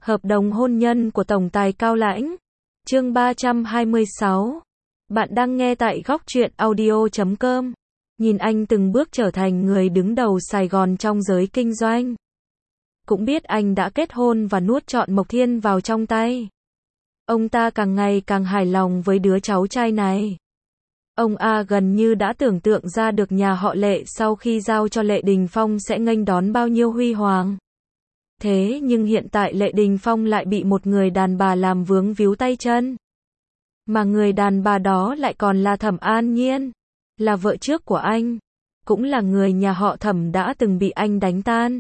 Hợp đồng hôn nhân của Tổng tài Cao Lãnh. Chương 326. Bạn đang nghe tại góc truyện audio.com. Nhìn anh từng bước trở thành người đứng đầu Sài Gòn trong giới kinh doanh. Cũng biết anh đã kết hôn và nuốt trọn Mộc Thiên vào trong tay. Ông ta càng ngày càng hài lòng với đứa cháu trai này. Ông A gần như đã tưởng tượng ra được nhà họ Lệ sau khi giao cho Lệ Đình Phong sẽ nghênh đón bao nhiêu huy hoàng. Thế nhưng hiện tại Lệ Đình Phong lại bị một người đàn bà làm vướng víu tay chân. Mà người đàn bà đó lại còn là Thẩm An Nhiên, là vợ trước của anh, cũng là người nhà họ Thẩm đã từng bị anh đánh tan.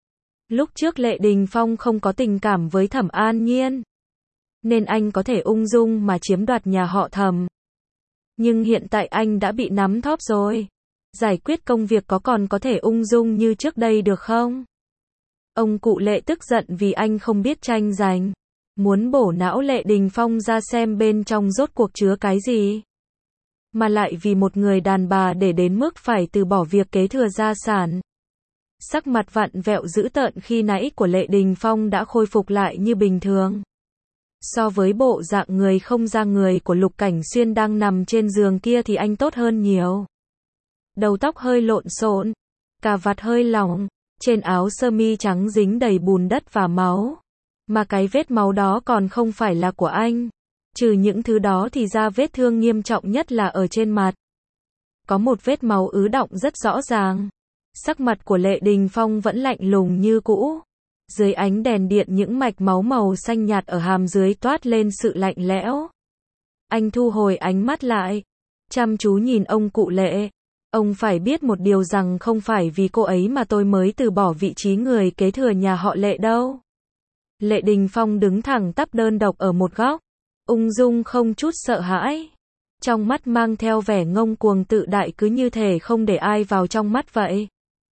Lúc trước Lệ Đình Phong không có tình cảm với Thẩm An Nhiên, nên anh có thể ung dung mà chiếm đoạt nhà họ Thẩm. Nhưng hiện tại anh đã bị nắm thóp rồi. Giải quyết công việc còn có thể ung dung như trước đây được không? Ông cụ Lệ tức giận vì anh không biết tranh giành. Muốn bổ não Lệ Đình Phong ra xem bên trong rốt cuộc chứa cái gì. Mà lại vì một người đàn bà để đến mức phải từ bỏ việc kế thừa gia sản. Sắc mặt vặn vẹo dữ tợn khi nãy của Lệ Đình Phong đã khôi phục lại như bình thường. So với bộ dạng người không ra người của Lục Cảnh Xuyên đang nằm trên giường kia thì anh tốt hơn nhiều. Đầu tóc hơi lộn xộn, cà vạt hơi lỏng, trên áo sơ mi trắng dính đầy bùn đất và máu. Mà cái vết máu đó còn không phải là của anh. Trừ những thứ đó thì ra vết thương nghiêm trọng nhất là ở trên mặt. Có một vết máu ứ đọng rất rõ ràng. Sắc mặt của Lệ Đình Phong vẫn lạnh lùng như cũ. Dưới ánh đèn điện những mạch máu màu xanh nhạt ở hàm dưới toát lên sự lạnh lẽo. Anh thu hồi ánh mắt lại, chăm chú nhìn ông cụ Lệ. Ông phải biết một điều rằng không phải vì cô ấy mà tôi mới từ bỏ vị trí người kế thừa nhà họ Lệ đâu. Lệ Đình Phong đứng thẳng tắp đơn độc ở một góc, ung dung không chút sợ hãi. Trong mắt mang theo vẻ ngông cuồng tự đại cứ như thể không để ai vào trong mắt vậy.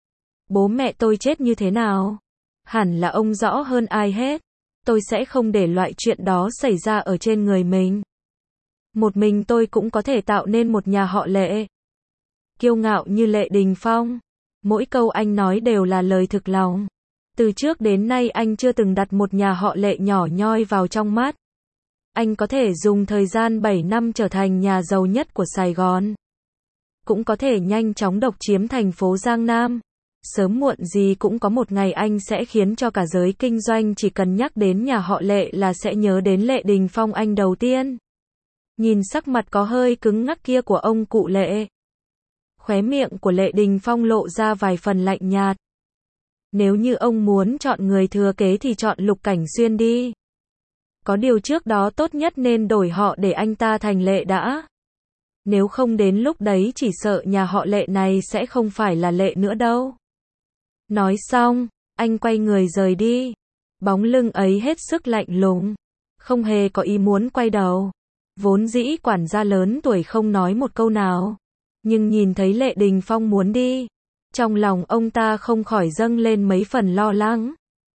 Bố mẹ tôi chết như thế nào? Hẳn là ông rõ hơn ai hết. Tôi sẽ không để loại chuyện đó xảy ra ở trên người mình. Một mình tôi cũng có thể tạo nên một nhà họ Lệ. Kiêu ngạo như Lệ Đình Phong. Mỗi câu anh nói đều là lời thực lòng. Từ trước đến nay anh chưa từng đặt một nhà họ Lệ nhỏ nhoi vào trong mắt. Anh có thể dùng thời gian 7 năm trở thành nhà giàu nhất của Sài Gòn. Cũng có thể nhanh chóng độc chiếm thành phố Giang Nam. Sớm muộn gì cũng có một ngày anh sẽ khiến cho cả giới kinh doanh chỉ cần nhắc đến nhà họ Lệ là sẽ nhớ đến Lệ Đình Phong anh đầu tiên. Nhìn sắc mặt có hơi cứng ngắc kia của ông cụ Lệ. Khóe miệng của Lệ Đình Phong lộ ra vài phần lạnh nhạt. Nếu như ông muốn chọn người thừa kế thì chọn Lục Cảnh Xuyên đi. Có điều trước đó tốt nhất nên đổi họ để anh ta thành Lệ đã. Nếu không đến lúc đấy chỉ sợ nhà họ Lệ này sẽ không phải là Lệ nữa đâu. Nói xong, anh quay người rời đi. Bóng lưng ấy hết sức lạnh lùng. Không hề có ý muốn quay đầu. Vốn dĩ quản gia lớn tuổi không nói một câu nào. Nhưng nhìn thấy Lệ Đình Phong muốn đi. Trong lòng ông ta không khỏi dâng lên mấy phần lo lắng.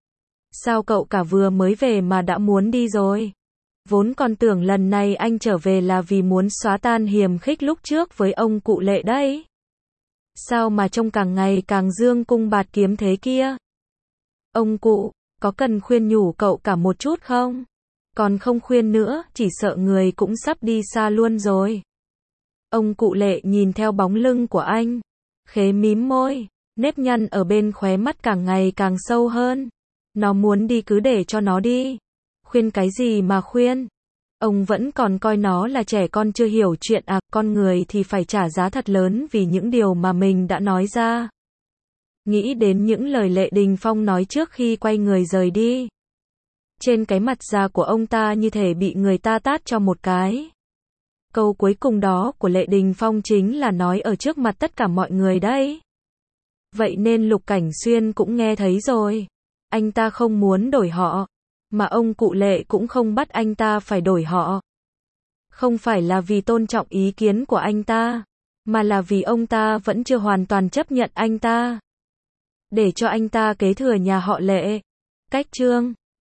Sao cậu cả vừa mới về mà đã muốn đi rồi? Vốn còn tưởng lần này anh trở về là vì muốn xóa tan hiềm khích lúc trước với ông cụ Lệ đấy. Sao mà trông càng ngày càng dương cung bạt kiếm thế kia? Ông cụ, có cần khuyên nhủ cậu cả một chút không? Còn không khuyên nữa, chỉ sợ người cũng sắp đi xa luôn rồi. Ông cụ Lệ nhìn theo bóng lưng của anh, khẽ mím môi, nếp nhăn ở bên khóe mắt càng ngày càng sâu hơn. Nó muốn đi cứ để cho nó đi. Khuyên cái gì mà khuyên? Ông vẫn còn coi nó là trẻ con chưa hiểu chuyện à, con người thì phải trả giá thật lớn vì những điều mà mình đã nói ra. Nghĩ đến những lời Lệ Đình Phong nói trước khi quay người rời đi. Trên cái mặt già của ông ta như thể bị người ta tát cho một cái. Câu cuối cùng đó của Lệ Đình Phong chính là nói ở trước mặt tất cả mọi người đấy. Vậy nên Lục Cảnh Xuyên cũng nghe thấy rồi. Anh ta không muốn đổi họ. Mà ông cụ Lệ cũng không bắt anh ta phải đổi họ. Không phải là vì tôn trọng ý kiến của anh ta, mà là vì ông ta vẫn chưa hoàn toàn chấp nhận anh ta. Để cho anh ta kế thừa nhà họ Lệ. Cách chương